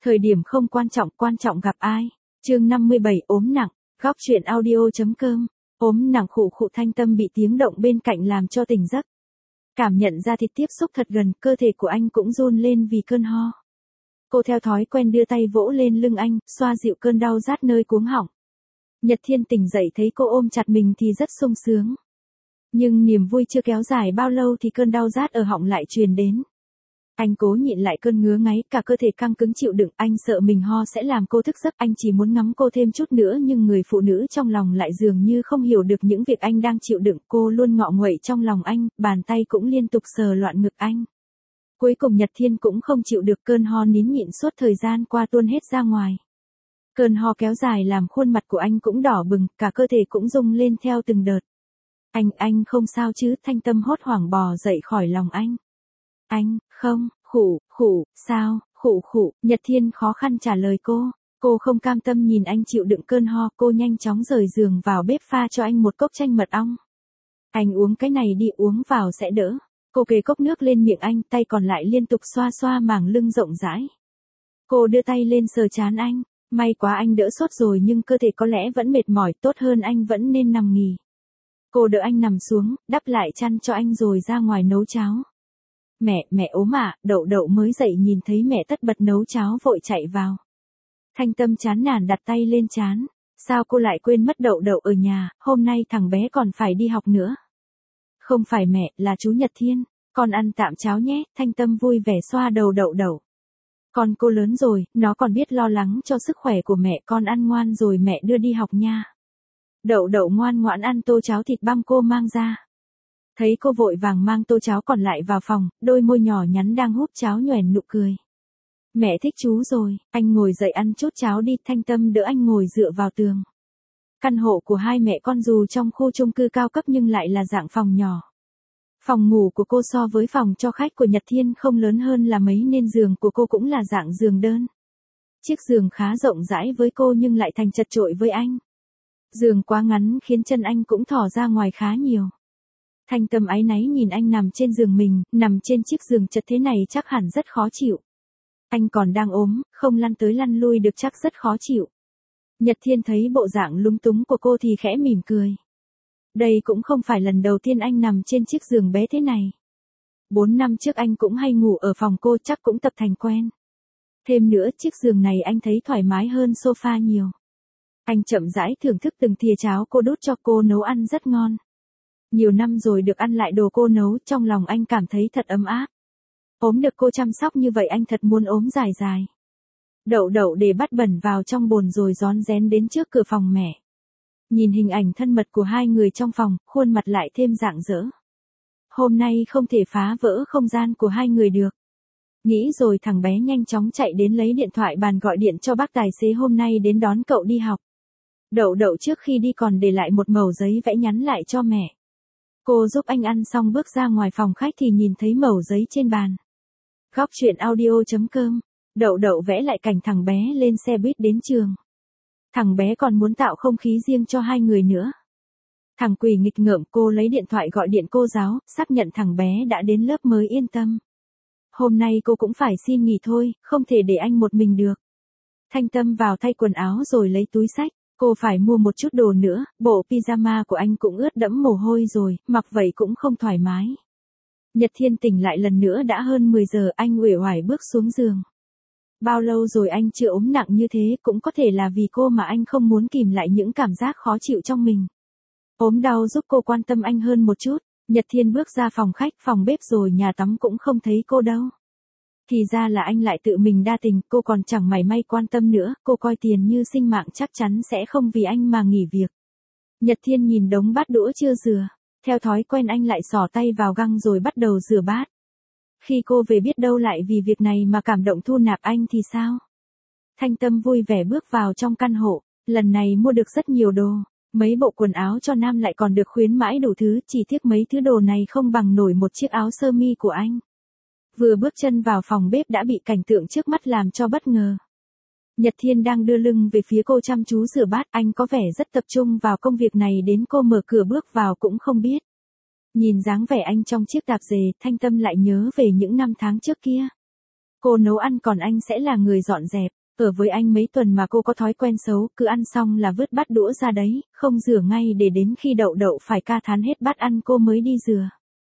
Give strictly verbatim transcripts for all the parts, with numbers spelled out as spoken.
Thời điểm không quan trọng, quan trọng gặp ai. Chương năm mươi bảy ốm nặng, góc truyện audio.com. Ốm nặng khụ khụ Thanh Tâm bị tiếng động bên cạnh làm cho tỉnh giấc. Cảm nhận ra thịt tiếp xúc thật gần, cơ thể của anh cũng run lên vì cơn ho. Cô theo thói quen đưa tay vỗ lên lưng anh, xoa dịu cơn đau rát nơi cuống họng. Nhật Thiên tỉnh dậy thấy cô ôm chặt mình thì rất sung sướng. Nhưng niềm vui chưa kéo dài bao lâu thì cơn đau rát ở họng lại truyền đến. Anh cố nhịn lại cơn ngứa ngáy, cả cơ thể căng cứng chịu đựng, anh sợ mình ho sẽ làm cô thức giấc, anh chỉ muốn ngắm cô thêm chút nữa nhưng người phụ nữ trong lòng lại dường như không hiểu được những việc anh đang chịu đựng, cô luôn ngọ nguậy trong lòng anh, bàn tay cũng liên tục sờ loạn ngực anh. Cuối cùng Nhật Thiên cũng không chịu được cơn ho nín nhịn suốt thời gian qua tuôn hết ra ngoài. Cơn ho kéo dài làm khuôn mặt của anh cũng đỏ bừng, cả cơ thể cũng rung lên theo từng đợt. Anh, anh không sao chứ? Thanh Tâm hốt hoảng bò dậy khỏi lòng anh. Anh, không, khụ, khụ, sao, khụ khụ, Nhật Thiên khó khăn trả lời cô. Cô không cam tâm nhìn anh chịu đựng cơn ho, cô nhanh chóng rời giường vào bếp pha cho anh một cốc chanh mật ong. Anh uống cái này đi, uống vào sẽ đỡ. Cô kề cốc nước lên miệng anh, tay còn lại liên tục xoa xoa màng lưng rộng rãi. Cô đưa tay lên sờ trán anh, may quá anh đỡ sốt rồi nhưng cơ thể có lẽ vẫn mệt mỏi, tốt hơn anh vẫn nên nằm nghỉ. Cô đỡ anh nằm xuống, đắp lại chăn cho anh rồi ra ngoài nấu cháo. Mẹ, mẹ ốm à? Đậu Đậu mới dậy nhìn thấy mẹ tất bật nấu cháo vội chạy vào. Thanh Tâm chán nản đặt tay lên trán. Sao cô lại quên mất Đậu Đậu ở nhà, hôm nay thằng bé còn phải đi học nữa. Không phải mẹ, là chú Nhật Thiên, con ăn tạm cháo nhé. Thanh Tâm vui vẻ xoa đầu Đậu Đậu. Con cô lớn rồi, nó còn biết lo lắng cho sức khỏe của mẹ, con ăn ngoan rồi mẹ đưa đi học nha. Đậu Đậu ngoan ngoãn ăn tô cháo thịt băm cô mang ra. Thấy cô vội vàng mang tô cháo còn lại vào phòng, đôi môi nhỏ nhắn đang húp cháo nhoẻn nụ cười. Mẹ thích chú rồi, anh ngồi dậy ăn chút cháo đi. Thanh Tâm đỡ anh ngồi dựa vào tường. Căn hộ của hai mẹ con dù trong khu chung cư cao cấp nhưng lại là dạng phòng nhỏ. Phòng ngủ của cô so với phòng cho khách của Nhật Thiên không lớn hơn là mấy nên giường của cô cũng là dạng giường đơn. Chiếc giường khá rộng rãi với cô nhưng lại thành chật chội với anh. Giường quá ngắn khiến chân anh cũng thò ra ngoài khá nhiều. Thanh Tâm áy náy nhìn anh nằm trên giường mình, nằm trên chiếc giường chật thế này chắc hẳn rất khó chịu. Anh còn đang ốm, không lăn tới lăn lui được chắc rất khó chịu. Nhật Thiên thấy bộ dạng lúng túng của cô thì khẽ mỉm cười. Đây cũng không phải lần đầu tiên anh nằm trên chiếc giường bé thế này. Bốn năm trước anh cũng hay ngủ ở phòng cô, chắc cũng tập thành quen. Thêm nữa chiếc giường này anh thấy thoải mái hơn sofa nhiều. Anh chậm rãi thưởng thức từng thìa cháo cô đút cho cô nấu ăn rất ngon. Nhiều năm rồi được ăn lại đồ cô nấu, trong lòng anh cảm thấy thật ấm áp. Ốm được cô chăm sóc như vậy anh thật muốn ốm dài dài. Đậu Đậu để bát bẩn vào trong bồn rồi rón rén đến trước cửa phòng mẹ. Nhìn hình ảnh thân mật của hai người trong phòng, khuôn mặt lại thêm rạng rỡ. Hôm nay không thể phá vỡ không gian của hai người được. Nghĩ rồi thằng bé nhanh chóng chạy đến lấy điện thoại bàn gọi điện cho bác tài xế hôm nay đến đón cậu đi học. Đậu Đậu trước khi đi còn để lại một mẩu giấy vẽ nhắn lại cho mẹ. Cô giúp anh ăn xong bước ra ngoài phòng khách thì nhìn thấy mẩu giấy trên bàn. Góc truyện audio.com. Đậu Đậu vẽ lại cảnh thằng bé lên xe buýt đến trường. Thằng bé còn muốn tạo không khí riêng cho hai người nữa. Thằng quỷ nghịch ngợm, cô lấy điện thoại gọi điện cô giáo, xác nhận thằng bé đã đến lớp mới yên tâm. Hôm nay cô cũng phải xin nghỉ thôi, không thể để anh một mình được. Thanh Tâm vào thay quần áo rồi lấy túi xách. Cô phải mua một chút đồ nữa, bộ pyjama của anh cũng ướt đẫm mồ hôi rồi, mặc vậy cũng không thoải mái. Nhật Thiên tỉnh lại lần nữa đã hơn mười giờ, anh uể oải bước xuống giường. Bao lâu rồi anh chưa ốm nặng như thế, cũng có thể là vì cô mà anh không muốn kìm lại những cảm giác khó chịu trong mình. Ốm đau giúp cô quan tâm anh hơn một chút. Nhật Thiên bước ra phòng khách, phòng bếp rồi nhà tắm cũng không thấy cô đâu. Thì ra là anh lại tự mình đa tình, cô còn chẳng mảy may quan tâm nữa, cô coi tiền như sinh mạng chắc chắn sẽ không vì anh mà nghỉ việc. Nhật Thiên nhìn đống bát đũa chưa rửa, theo thói quen anh lại xỏ tay vào găng rồi bắt đầu rửa bát. Khi cô về biết đâu lại vì việc này mà cảm động thu nạp anh thì sao? Thanh Tâm vui vẻ bước vào trong căn hộ, lần này mua được rất nhiều đồ, mấy bộ quần áo cho nam lại còn được khuyến mãi đủ thứ, chỉ tiếc mấy thứ đồ này không bằng nổi một chiếc áo sơ mi của anh. Vừa bước chân vào phòng bếp đã bị cảnh tượng trước mắt làm cho bất ngờ. Nhật Thiên đang đưa lưng về phía cô chăm chú rửa bát, anh có vẻ rất tập trung vào công việc này đến cô mở cửa bước vào cũng không biết. Nhìn dáng vẻ anh trong chiếc tạp dề, Thanh Tâm lại nhớ về những năm tháng trước kia. Cô nấu ăn còn anh sẽ là người dọn dẹp. Ở với anh mấy tuần mà cô có thói quen xấu, cứ ăn xong là vứt bát đũa ra đấy, không rửa ngay để đến khi Đậu Đậu phải ca thán hết bát ăn cô mới đi rửa.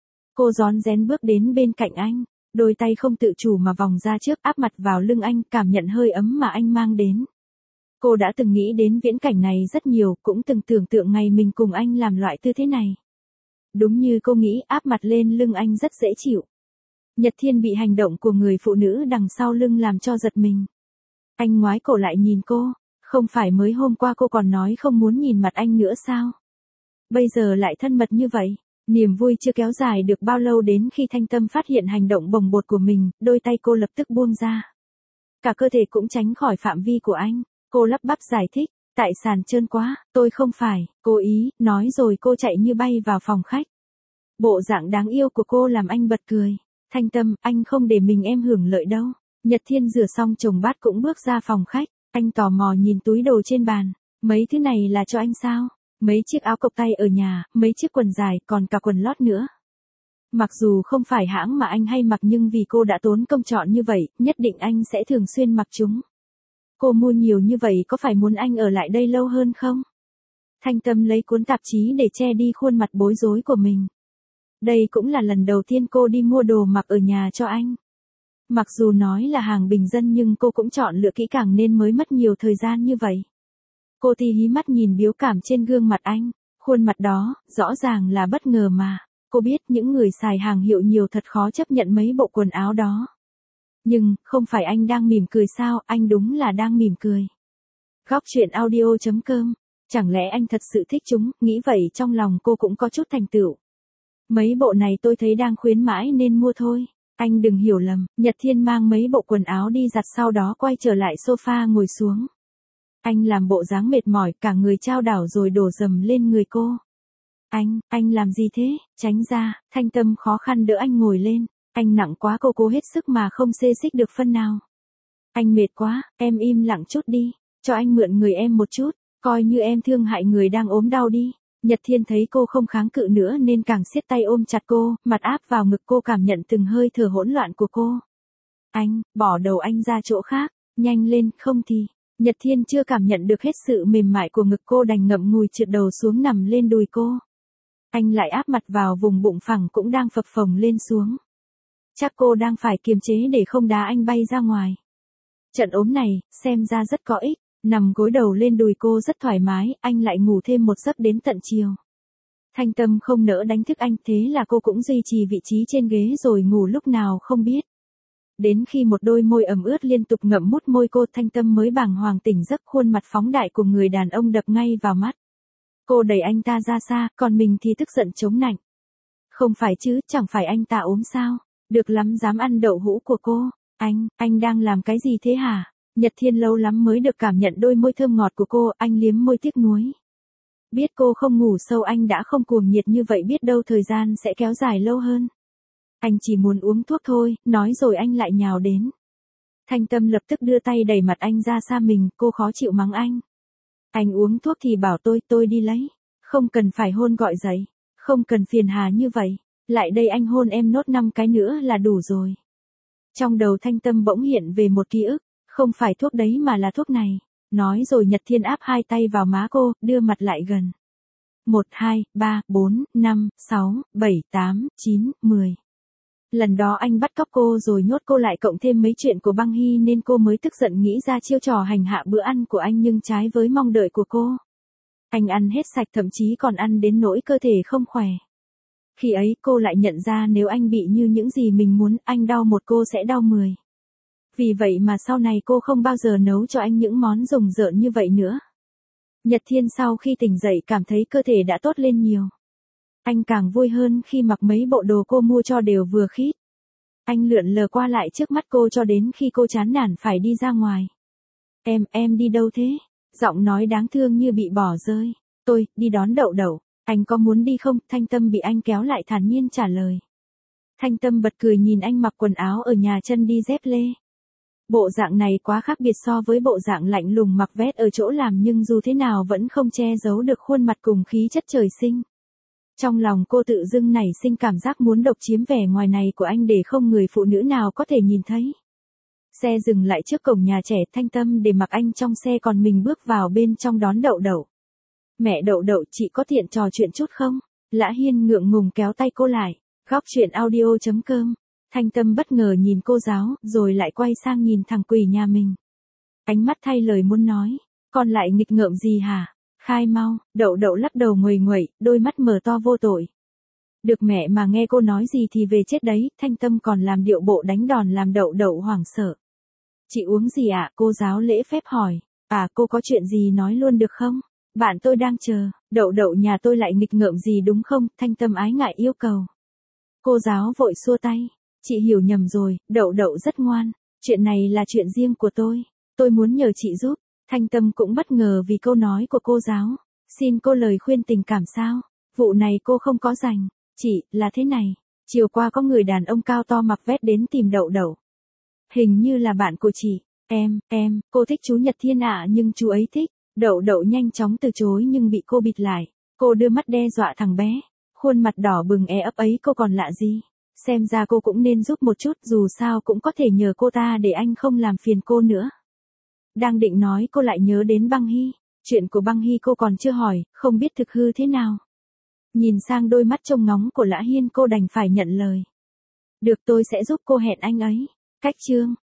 Cô rón rén bước đến bên cạnh anh, đôi tay không tự chủ mà vòng ra trước áp mặt vào lưng anh, cảm nhận hơi ấm mà anh mang đến. Cô đã từng nghĩ đến viễn cảnh này rất nhiều, cũng từng tưởng tượng ngày mình cùng anh làm loại tư thế này. Đúng như cô nghĩ, áp mặt lên lưng anh rất dễ chịu. Nhật Thiên bị hành động của người phụ nữ đằng sau lưng làm cho giật mình. Anh ngoái cổ lại nhìn cô, không phải mới hôm qua cô còn nói không muốn nhìn mặt anh nữa sao? Bây giờ lại thân mật như vậy. Niềm vui chưa kéo dài được bao lâu đến khi Thanh Tâm phát hiện hành động bồng bột của mình, đôi tay cô lập tức buông ra. Cả cơ thể cũng tránh khỏi phạm vi của anh, cô lắp bắp giải thích, tại sàn trơn quá, tôi không phải, cố ý, nói rồi cô chạy như bay vào phòng khách. Bộ dạng đáng yêu của cô làm anh bật cười. Thanh Tâm, anh không để mình em hưởng lợi đâu. Nhật Thiên rửa xong chồng bát cũng bước ra phòng khách, anh tò mò nhìn túi đồ trên bàn, mấy thứ này là cho anh sao? Mấy chiếc áo cộc tay ở nhà, mấy chiếc quần dài, còn cả quần lót nữa. Mặc dù không phải hãng mà anh hay mặc nhưng vì cô đã tốn công chọn như vậy, nhất định anh sẽ thường xuyên mặc chúng. Cô mua nhiều như vậy có phải muốn anh ở lại đây lâu hơn không? Thanh Tâm lấy cuốn tạp chí để che đi khuôn mặt bối rối của mình. Đây cũng là lần đầu tiên cô đi mua đồ mặc ở nhà cho anh. Mặc dù nói là hàng bình dân nhưng cô cũng chọn lựa kỹ càng nên mới mất nhiều thời gian như vậy. Cô thì hí mắt nhìn biểu cảm trên gương mặt anh, khuôn mặt đó, rõ ràng là bất ngờ mà. Cô biết những người xài hàng hiệu nhiều thật khó chấp nhận mấy bộ quần áo đó. Nhưng, không phải anh đang mỉm cười sao, anh đúng là đang mỉm cười. Góc truyện audio chấm com, chẳng lẽ anh thật sự thích chúng, nghĩ vậy trong lòng cô cũng có chút thành tựu. Mấy bộ này tôi thấy đang khuyến mãi nên mua thôi. Anh đừng hiểu lầm, Nhật Thiên mang mấy bộ quần áo đi giặt sau đó quay trở lại sofa ngồi xuống. Anh làm bộ dáng mệt mỏi, cả người chao đảo rồi đổ dầm lên người cô. Anh, anh làm gì thế? Tránh ra. Thanh Tâm khó khăn đỡ anh ngồi lên. Anh nặng quá, cô cố hết sức mà không xê xích được phân nào. Anh mệt quá, em im lặng chút đi. Cho anh mượn người em một chút, coi như em thương hại người đang ốm đau đi. Nhật Thiên thấy cô không kháng cự nữa nên càng siết tay ôm chặt cô, mặt áp vào ngực cô, cảm nhận từng hơi thở hỗn loạn của cô. Anh, bỏ đầu anh ra chỗ khác, nhanh lên, không thì. Nhật Thiên chưa cảm nhận được hết sự mềm mại của ngực cô đành ngậm ngùi trượt đầu xuống nằm lên đùi cô. Anh lại áp mặt vào vùng bụng phẳng cũng đang phập phồng lên xuống. Chắc cô đang phải kiềm chế để không đá anh bay ra ngoài. Trận ốm này, xem ra rất có ích. Nằm gối đầu lên đùi cô rất thoải mái, anh lại ngủ thêm một giấc đến tận chiều. Thanh Tâm không nỡ đánh thức anh, thế là cô cũng duy trì vị trí trên ghế rồi ngủ lúc nào không biết. Đến khi một đôi môi ẩm ướt liên tục ngậm mút môi cô, Thanh Tâm mới bàng hoàng tỉnh giấc, khuôn mặt phóng đại của người đàn ông đập ngay vào mắt. Cô đẩy anh ta ra xa, còn mình thì tức giận chống nạnh. Không phải chứ, chẳng phải anh ta ốm sao? Được lắm dám ăn đậu hũ của cô. Anh, anh đang làm cái gì thế hả? Nhật Thiên lâu lắm mới được cảm nhận đôi môi thơm ngọt của cô, anh liếm môi tiếc nuối. Biết cô không ngủ sâu anh đã không cuồng nhiệt như vậy, biết đâu thời gian sẽ kéo dài lâu hơn. Anh chỉ muốn uống thuốc thôi, nói rồi anh lại nhào đến. Thanh Tâm lập tức đưa tay đẩy mặt anh ra xa mình, cô khó chịu mắng anh. Anh uống thuốc thì bảo tôi, tôi đi lấy. Không cần phải hôn gọi dậy, không cần phiền hà như vậy. Lại đây anh hôn em nốt năm cái nữa là đủ rồi. Trong đầu Thanh Tâm bỗng hiện về một ký ức. Không phải thuốc đấy mà là thuốc này. Nói rồi Nhật Thiên áp hai tay vào má cô, đưa mặt lại gần. một, hai, ba, bốn, năm, sáu, bảy, tám, chín, mười. Lần đó anh bắt cóc cô rồi nhốt cô lại, cộng thêm mấy chuyện của Băng Hy nên cô mới tức giận nghĩ ra chiêu trò hành hạ bữa ăn của anh, nhưng trái với mong đợi của cô. Anh ăn hết sạch, thậm chí còn ăn đến nỗi cơ thể không khỏe. Khi ấy cô lại nhận ra nếu anh bị như những gì mình muốn, anh đau một cô sẽ đau mười. Vì vậy mà sau này cô không bao giờ nấu cho anh những món rùng rợn như vậy nữa. Nhật Thiên sau khi tỉnh dậy cảm thấy cơ thể đã tốt lên nhiều. Anh càng vui hơn khi mặc mấy bộ đồ cô mua cho đều vừa khít. Anh lượn lờ qua lại trước mắt cô cho đến khi cô chán nản phải đi ra ngoài. Em, em đi đâu thế? Giọng nói đáng thương như bị bỏ rơi. Tôi, đi đón Đậu Đậu. Anh có muốn đi không? Thanh Tâm bị anh kéo lại thản nhiên trả lời. Thanh Tâm bật cười nhìn anh mặc quần áo ở nhà, chân đi dép lê. Bộ dạng này quá khác biệt so với bộ dạng lạnh lùng mặc vest ở chỗ làm, nhưng dù thế nào vẫn không che giấu được khuôn mặt cùng khí chất trời sinh. Trong lòng cô tự dưng nảy sinh cảm giác muốn độc chiếm vẻ ngoài này của anh để không người phụ nữ nào có thể nhìn thấy. Xe dừng lại trước cổng nhà trẻ Thanh Tâm để mặc anh trong xe còn mình bước vào bên trong đón Đậu Đậu. Mẹ Đậu Đậu, chị có tiện trò chuyện chút không? Lã Hiên ngượng ngùng kéo tay cô lại. Góc chuyện audio.com. Thanh Tâm bất ngờ nhìn cô giáo, rồi lại quay sang nhìn thằng quỷ nhà mình. Ánh mắt thay lời muốn nói. Con lại nghịch ngợm gì hả? Khai mau. Đậu Đậu lắc đầu nguầy nguậy, đôi mắt mở to vô tội. Được mẹ mà nghe cô nói gì thì về chết đấy. Thanh Tâm còn làm điệu bộ đánh đòn làm Đậu Đậu hoảng sợ. Chị uống gì ạ? Cô giáo lễ phép hỏi. À, cô có chuyện gì nói luôn được không? Bạn tôi đang chờ. Đậu Đậu nhà tôi lại nghịch ngợm gì đúng không? Thanh Tâm ái ngại yêu cầu. Cô giáo vội xua tay. Chị hiểu nhầm rồi, Đậu Đậu rất ngoan. Chuyện này là chuyện riêng của tôi. Tôi muốn nhờ chị giúp. Thanh Tâm cũng bất ngờ vì câu nói của cô giáo. Xin cô lời khuyên tình cảm sao? Vụ này cô không có rành. Chị, là thế này. Chiều qua có người đàn ông cao to mặc vest đến tìm Đậu Đậu. Hình như là bạn của chị. Em, em, cô thích chú Nhật Thiên ạ nhưng chú ấy thích. Đậu Đậu nhanh chóng từ chối nhưng bị cô bịt lại. Cô đưa mắt đe dọa thằng bé. Khuôn mặt đỏ bừng e ấp ấy cô còn lạ gì. Xem ra cô cũng nên giúp một chút, dù sao cũng có thể nhờ cô ta để anh không làm phiền cô nữa. Đang định nói cô lại nhớ đến Băng Hy. Chuyện của Băng Hy cô còn chưa hỏi, không biết thực hư thế nào. Nhìn sang đôi mắt trông ngóng của Lã Hiên cô đành phải nhận lời. Được, tôi sẽ giúp cô, hẹn anh ấy. Cách chương.